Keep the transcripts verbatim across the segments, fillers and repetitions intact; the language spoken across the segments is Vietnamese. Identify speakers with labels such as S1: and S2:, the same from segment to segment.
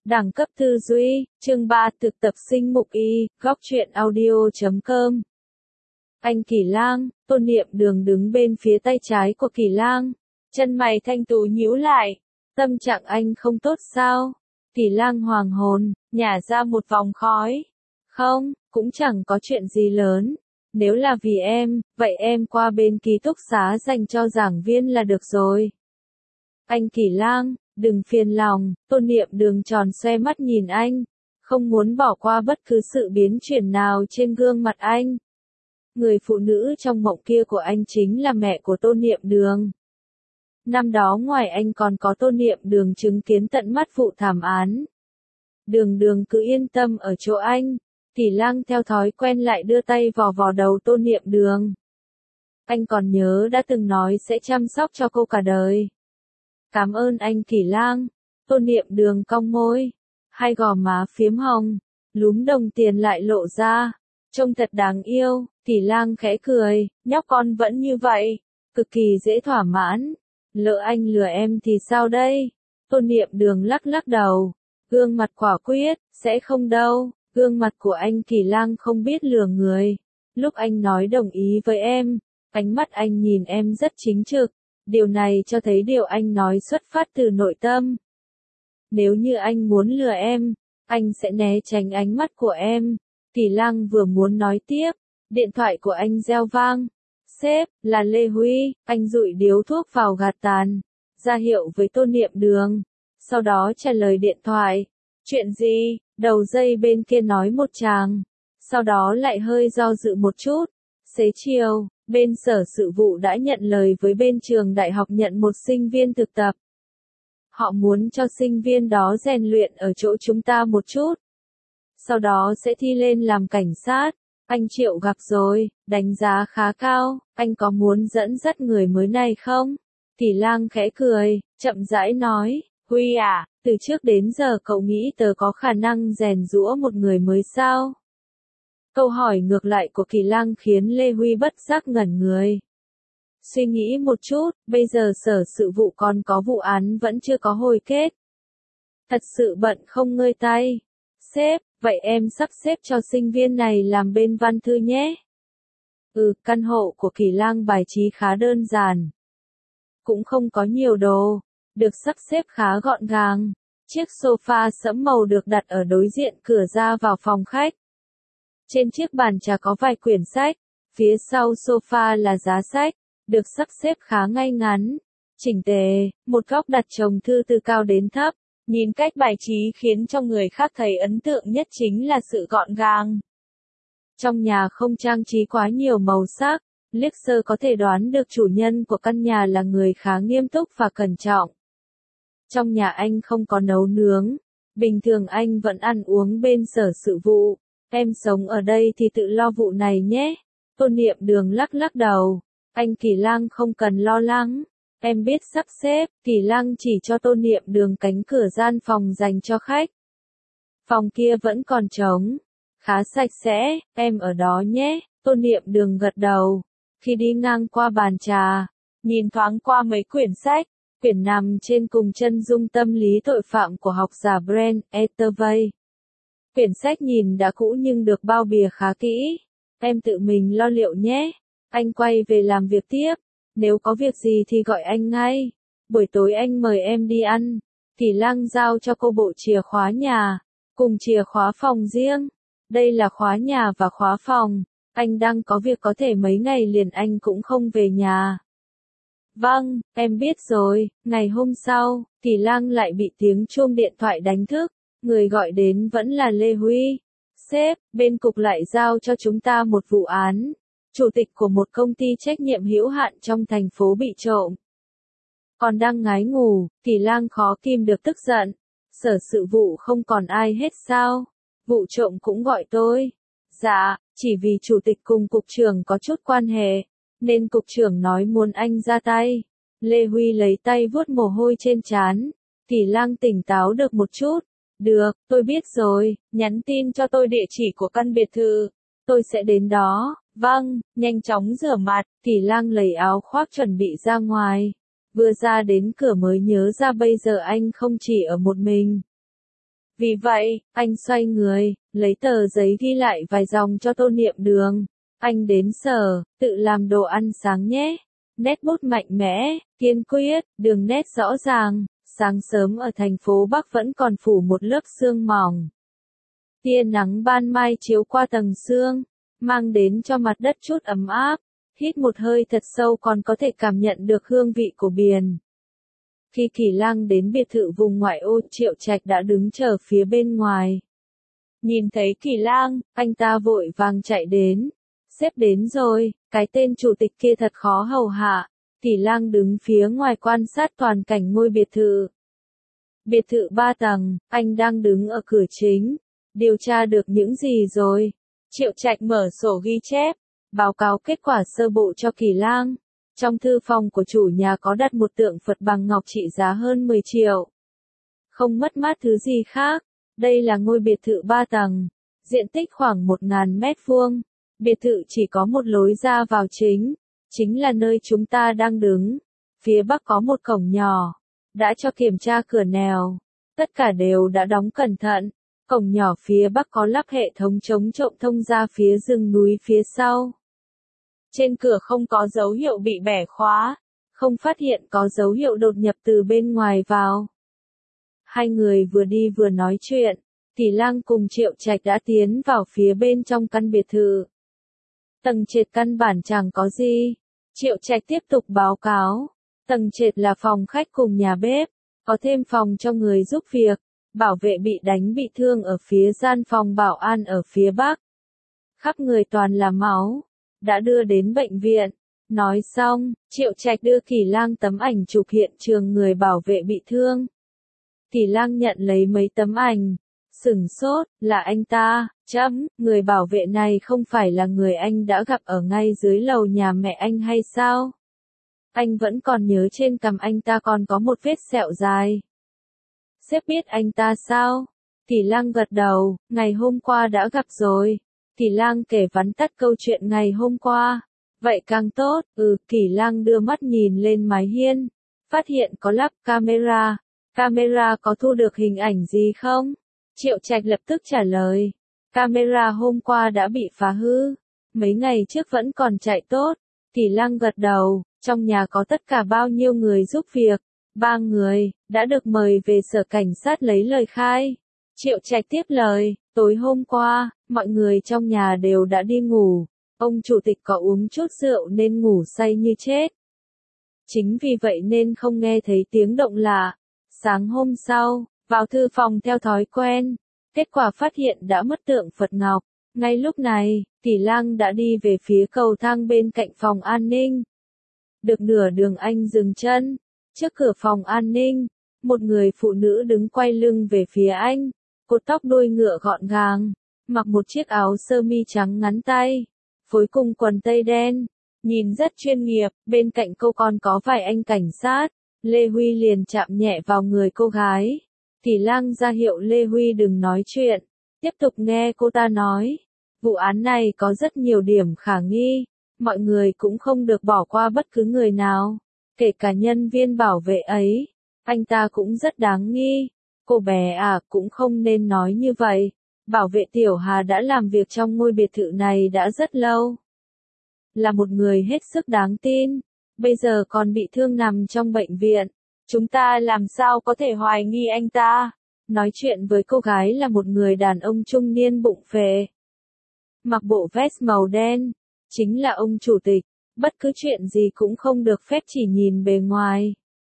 S1: Đẳng cấp tư duy, chương ba thực tập sinh mục y, góc truyện audio chấm com. Anh Kỳ Lang, Tôn Niệm Đường đứng bên phía tay trái của Kỳ Lang, chân mày thanh tú nhíu lại, tâm trạng anh không tốt sao? Kỳ Lang hoàng hồn, nhả ra một vòng khói. Không, cũng chẳng có chuyện gì lớn. Nếu là vì em, vậy em qua bên ký túc xá dành cho giảng viên là được rồi. Anh Kỳ Lang, đừng phiền lòng, Tôn Niệm Đường tròn xoe mắt nhìn anh, không muốn bỏ qua bất cứ sự biến chuyển nào trên gương mặt anh. Người phụ nữ trong mộng kia của anh chính là mẹ của Tôn Niệm Đường. Năm đó ngoài anh còn có Tôn Niệm Đường chứng kiến tận mắt vụ thảm án. Đường Đường cứ yên tâm ở chỗ anh. Kỳ Lang theo thói quen lại đưa tay vò vò đầu Tôn Niệm Đường. Anh còn nhớ đã từng nói sẽ chăm sóc cho cô cả đời. Cảm ơn anh Kỳ Lang. Tôn Niệm Đường cong môi, hai gò má phiếm hồng, lúm đồng tiền lại lộ ra, trông thật đáng yêu. Kỳ Lang khẽ cười, nhóc con vẫn như vậy, cực kỳ dễ thỏa mãn. Lỡ anh lừa em thì sao đây? Tôn Niệm Đường lắc lắc đầu, gương mặt quả quyết, sẽ không đâu. Gương mặt của anh Kỳ Lang không biết lừa người. Lúc anh nói đồng ý với em, ánh mắt anh nhìn em rất chính trực. Điều này cho thấy điều anh nói xuất phát từ nội tâm. Nếu như anh muốn lừa em, anh sẽ né tránh ánh mắt của em. Kỳ Lang vừa muốn nói tiếp, điện thoại của anh reo vang. Sếp, là Lê Huy. Anh dụi điếu thuốc vào gạt tàn, ra hiệu với Tôn Niệm Đường. Sau đó trả lời điện thoại. Chuyện gì? Đầu dây bên kia nói một tràng. Sau đó lại hơi do dự một chút. Xế chiều, bên sở sự vụ đã nhận lời với bên trường đại học nhận một sinh viên thực tập. Họ muốn cho sinh viên đó rèn luyện ở chỗ chúng ta một chút. Sau đó sẽ thi lên làm cảnh sát. Anh Triệu gặp rồi, đánh giá khá cao. Anh có muốn dẫn dắt người mới này không? Kỳ Lang khẽ cười, chậm rãi nói. Huy à, từ trước đến giờ cậu nghĩ tớ có khả năng rèn giũa một người mới sao? Câu hỏi ngược lại của Kỳ Lang khiến Lê Huy bất giác ngẩn người. Suy nghĩ một chút, bây giờ sở sự vụ còn có vụ án vẫn chưa có hồi kết. Thật sự bận không ngơi tay. Sếp, vậy em sắp xếp cho sinh viên này làm bên văn thư nhé. Ừ, căn hộ của Kỳ Lang bài trí khá đơn giản. Cũng không có nhiều đồ. Được sắp xếp khá gọn gàng. Chiếc sofa sẫm màu được đặt ở đối diện cửa ra vào phòng khách. Trên chiếc bàn trà có vài quyển sách. Phía sau sofa là giá sách, được sắp xếp khá ngay ngắn, chỉnh tề. Một góc đặt chồng thư từ cao đến thấp. Nhìn cách bài trí khiến cho người khác thấy ấn tượng nhất chính là sự gọn gàng. Trong nhà không trang trí quá nhiều màu sắc. Liếc sơ có thể đoán được chủ nhân của căn nhà là người khá nghiêm túc và cẩn trọng. Trong nhà anh không có nấu nướng. Bình thường anh vẫn ăn uống bên sở sự vụ. Em sống ở đây thì tự lo vụ này nhé. Tôn Niệm Đường lắc lắc đầu. Anh Kỳ Lang không cần lo lắng. Em biết sắp xếp. Kỳ Lang chỉ cho Tôn Niệm Đường cánh cửa gian phòng dành cho khách. Phòng kia vẫn còn trống. Khá sạch sẽ, em ở đó nhé. Tôn Niệm Đường gật đầu. Khi đi ngang qua bàn trà, nhìn thoáng qua mấy quyển sách. Quyển nằm trên cùng chân dung tâm lý tội phạm của học giả Brent Etervey. Quyển sách nhìn đã cũ nhưng được bao bìa khá kỹ. Em tự mình lo liệu nhé. Anh quay về làm việc tiếp. Nếu có việc gì thì gọi anh ngay. Buổi tối anh mời em đi ăn. Kỳ Lang giao cho cô bộ chìa khóa nhà, cùng chìa khóa phòng riêng. Đây là khóa nhà và khóa phòng. Anh đang có việc có thể mấy ngày liền anh cũng không về nhà. Vâng, em biết rồi. Ngày hôm sau, Kỳ Lang lại bị tiếng chuông điện thoại đánh thức. Người gọi đến vẫn là Lê Huy. Sếp, bên cục lại giao cho chúng ta một vụ án. Chủ tịch của một công ty trách nhiệm hữu hạn trong thành phố bị trộm. Còn đang ngái ngủ, Kỳ Lang khó kìm được tức giận. Sở sự vụ không còn ai hết sao? Vụ trộm cũng gọi tôi. Dạ, chỉ vì chủ tịch cùng cục trưởng có chút quan hệ, nên cục trưởng nói muốn anh ra tay. Lê Huy lấy tay vuốt mồ hôi trên trán. Kỳ Lang tỉnh táo được một chút. Được, tôi biết rồi, nhắn tin cho tôi địa chỉ của căn biệt thự. Tôi sẽ đến đó. Vâng, nhanh chóng rửa mặt. Kỳ Lang lấy áo khoác chuẩn bị ra ngoài. Vừa ra đến cửa mới nhớ ra bây giờ anh không chỉ ở một mình. Vì vậy, anh xoay người, lấy tờ giấy ghi lại vài dòng cho Tô Niệm Đường. Anh đến sở, tự làm đồ ăn sáng nhé. Nét bút mạnh mẽ, kiên quyết, đường nét rõ ràng. Sáng sớm ở thành phố Bắc vẫn còn phủ một lớp sương mỏng. Tia nắng ban mai chiếu qua tầng sương, mang đến cho mặt đất chút ấm áp. Hít một hơi thật sâu còn có thể cảm nhận được hương vị của biển. Khi Kỳ Lang đến biệt thự vùng ngoại ô, Triệu Trạch đã đứng chờ phía bên ngoài. Nhìn thấy Kỳ Lang, anh ta vội vàng chạy đến. Sếp đến rồi, cái tên chủ tịch kia thật khó hầu hạ. Kỳ Lang đứng phía ngoài quan sát toàn cảnh ngôi biệt thự. Biệt thự ba tầng, anh đang đứng ở cửa chính. Điều tra được những gì rồi? Triệu Trạch mở sổ ghi chép, báo cáo kết quả sơ bộ cho Kỳ Lang. Trong thư phòng của chủ nhà có đặt một tượng Phật bằng ngọc trị giá hơn mười triệu. Không mất mát thứ gì khác. Đây là ngôi biệt thự ba tầng, diện tích khoảng một nghìn mét vuông. Biệt thự chỉ có một lối ra vào chính, chính là nơi chúng ta đang đứng. Phía bắc có một cổng nhỏ, đã cho kiểm tra cửa nèo. Tất cả đều đã đóng cẩn thận. Cổng nhỏ phía bắc có lắp hệ thống chống trộm thông ra phía rừng núi phía sau. Trên cửa không có dấu hiệu bị bẻ khóa, không phát hiện có dấu hiệu đột nhập từ bên ngoài vào. Hai người vừa đi vừa nói chuyện, Kỳ Lang cùng Triệu Trạch đã tiến vào phía bên trong căn biệt thự. Tầng trệt căn bản chẳng có gì. Triệu Trạch tiếp tục báo cáo. Tầng trệt là phòng khách cùng nhà bếp, có thêm phòng cho người giúp việc. Bảo vệ bị đánh bị thương ở phía gian phòng bảo an ở phía bắc. Khắp người toàn là máu, đã đưa đến bệnh viện. Nói xong, Triệu Trạch đưa Kỳ Lang tấm ảnh chụp hiện trường người bảo vệ bị thương. Kỳ Lang nhận lấy mấy tấm ảnh, sửng sốt, là anh ta, chấm, người bảo vệ này không phải là người anh đã gặp ở ngay dưới lầu nhà mẹ anh hay sao? Anh vẫn còn nhớ trên cằm anh ta còn có một vết sẹo dài. Sếp biết anh ta sao? Kỳ Lang gật đầu, ngày hôm qua đã gặp rồi. Kỳ Lang kể vắn tắt câu chuyện ngày hôm qua. Vậy càng tốt, ừ, Kỳ Lang đưa mắt nhìn lên mái hiên. Phát hiện có lắp camera. Camera có thu được hình ảnh gì không? Triệu Trạch lập tức trả lời. Camera hôm qua đã bị phá hư. Mấy ngày trước vẫn còn chạy tốt. Kỳ Lang gật đầu, trong nhà có tất cả bao nhiêu người giúp việc? Ba người, đã được mời về sở cảnh sát lấy lời khai. Triệu Trạch tiếp lời, tối hôm qua, mọi người trong nhà đều đã đi ngủ. Ông chủ tịch có uống chút rượu nên ngủ say như chết. Chính vì vậy nên không nghe thấy tiếng động lạ. Sáng hôm sau, vào thư phòng theo thói quen. Kết quả phát hiện đã mất tượng Phật Ngọc. Ngay lúc này, Kỳ Lang đã đi về phía cầu thang bên cạnh phòng an ninh. Được nửa đường anh dừng chân. Trước cửa phòng an ninh, một người phụ nữ đứng quay lưng về phía anh, cột tóc đuôi ngựa gọn gàng, mặc một chiếc áo sơ mi trắng ngắn tay, phối cùng quần tây đen, nhìn rất chuyên nghiệp, bên cạnh cô còn có vài anh cảnh sát. Lê Huy liền chạm nhẹ vào người cô gái. Kỳ Lang ra hiệu Lê Huy đừng nói chuyện, tiếp tục nghe cô ta nói. Vụ án này có rất nhiều điểm khả nghi, mọi người cũng không được bỏ qua bất cứ người nào. Kể cả nhân viên bảo vệ ấy, anh ta cũng rất đáng nghi. Cô bé à, cũng không nên nói như vậy. Bảo vệ Tiểu Hà đã làm việc trong ngôi biệt thự này đã rất lâu. Là một người hết sức đáng tin. Bây giờ còn bị thương nằm trong bệnh viện. Chúng ta làm sao có thể hoài nghi anh ta? Nói chuyện với cô gái là một người đàn ông trung niên bụng phệ. Mặc bộ vest màu đen. Chính là ông chủ tịch. Bất cứ chuyện gì cũng không được phép chỉ nhìn bề ngoài.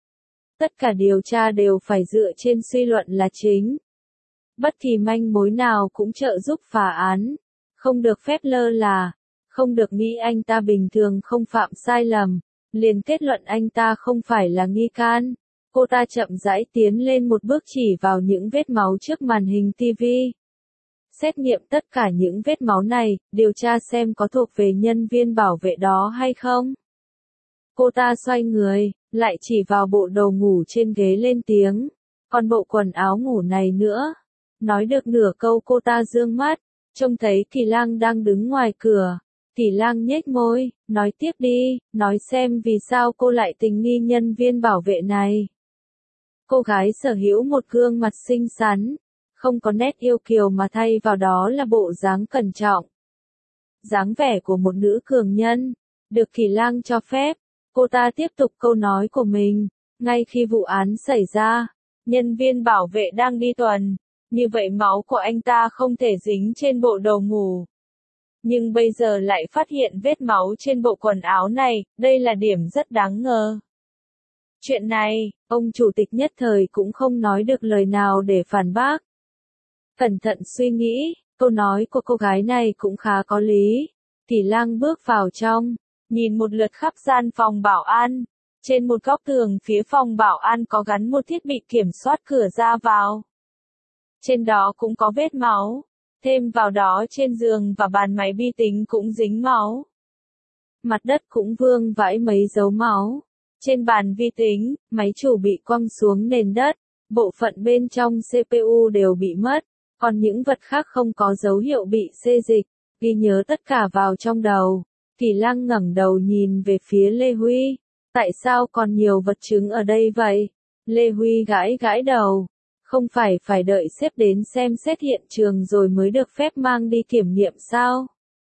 S1: Tất cả điều tra đều phải dựa trên suy luận là chính. Bất kỳ manh mối nào cũng trợ giúp phá án. Không được phép lơ là. Không được nghĩ anh ta bình thường không phạm sai lầm. Liền kết luận anh ta không phải là nghi can. Cô ta chậm rãi tiến lên một bước chỉ vào những vết máu trước màn hình ti vi. Xét nghiệm tất cả những vết máu này, điều tra xem có thuộc về nhân viên bảo vệ đó hay không. Cô ta xoay người, lại chỉ vào bộ đồ ngủ trên ghế lên tiếng. Còn bộ quần áo ngủ này nữa. Nói được nửa câu cô ta dương mắt, trông thấy Kỳ Lang đang đứng ngoài cửa. Kỳ Lang nhếch môi, nói tiếp đi, nói xem vì sao cô lại tình nghi nhân viên bảo vệ này. Cô gái sở hữu một gương mặt xinh xắn, không có nét yêu kiều mà thay vào đó là bộ dáng cẩn trọng. Dáng vẻ của một nữ cường nhân, được Kỳ Lang cho phép, cô ta tiếp tục câu nói của mình, ngay khi vụ án xảy ra, nhân viên bảo vệ đang đi tuần, như vậy máu của anh ta không thể dính trên bộ đồ ngủ. Nhưng bây giờ lại phát hiện vết máu trên bộ quần áo này, đây là điểm rất đáng ngờ. Chuyện này, ông chủ tịch nhất thời cũng không nói được lời nào để phản bác. Cẩn thận suy nghĩ, câu nói của cô gái này cũng khá có lý. Kỳ Lang bước vào trong, nhìn một lượt khắp gian phòng bảo an. Trên một góc tường phía phòng bảo an có gắn một thiết bị kiểm soát cửa ra vào. Trên đó cũng có vết máu. Thêm vào đó trên giường và bàn máy vi tính cũng dính máu. Mặt đất cũng vương vãi mấy dấu máu. Trên bàn vi tính, máy chủ bị quăng xuống nền đất. Bộ phận bên trong xê pê u đều bị mất. Còn những vật khác không có dấu hiệu bị xê dịch. Ghi nhớ tất cả vào trong đầu. Kỳ Lang ngẩng đầu nhìn về phía Lê Huy. Tại sao còn nhiều vật chứng ở đây vậy? Lê Huy gãi gãi đầu. Không phải phải đợi sếp đến xem xét hiện trường rồi mới được phép mang đi kiểm nghiệm sao?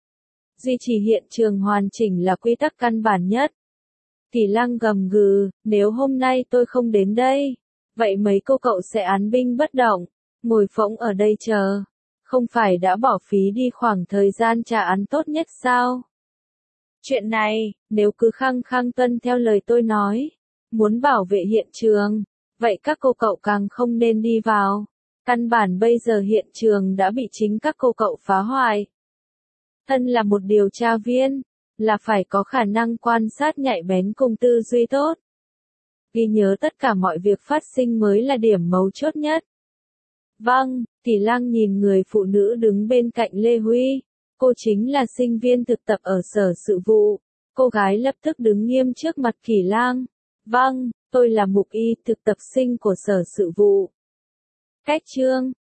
S1: Duy trì hiện trường hoàn chỉnh là quy tắc căn bản nhất. Kỳ Lang gầm gừ, nếu hôm nay tôi không đến đây, vậy mấy cô cậu sẽ án binh bất động, ngồi phỗng ở đây chờ. Không phải đã bỏ phí đi khoảng thời gian trả án tốt nhất sao? Chuyện này, nếu cứ khăng khăng tuân theo lời tôi nói, muốn bảo vệ hiện trường, vậy các cô cậu càng không nên đi vào. Căn bản bây giờ hiện trường đã bị chính các cô cậu phá hoại. Thân là một điều tra viên, là phải có khả năng quan sát nhạy bén cùng tư duy tốt. Ghi nhớ tất cả mọi việc phát sinh mới là điểm mấu chốt nhất. Vâng, Kỳ Lang nhìn người phụ nữ đứng bên cạnh Lê Huy. Cô chính là sinh viên thực tập ở sở sự vụ. Cô gái lập tức đứng nghiêm trước mặt Kỳ Lang. Vâng, tôi là mục y thực tập sinh của sở sự vụ. Cách chương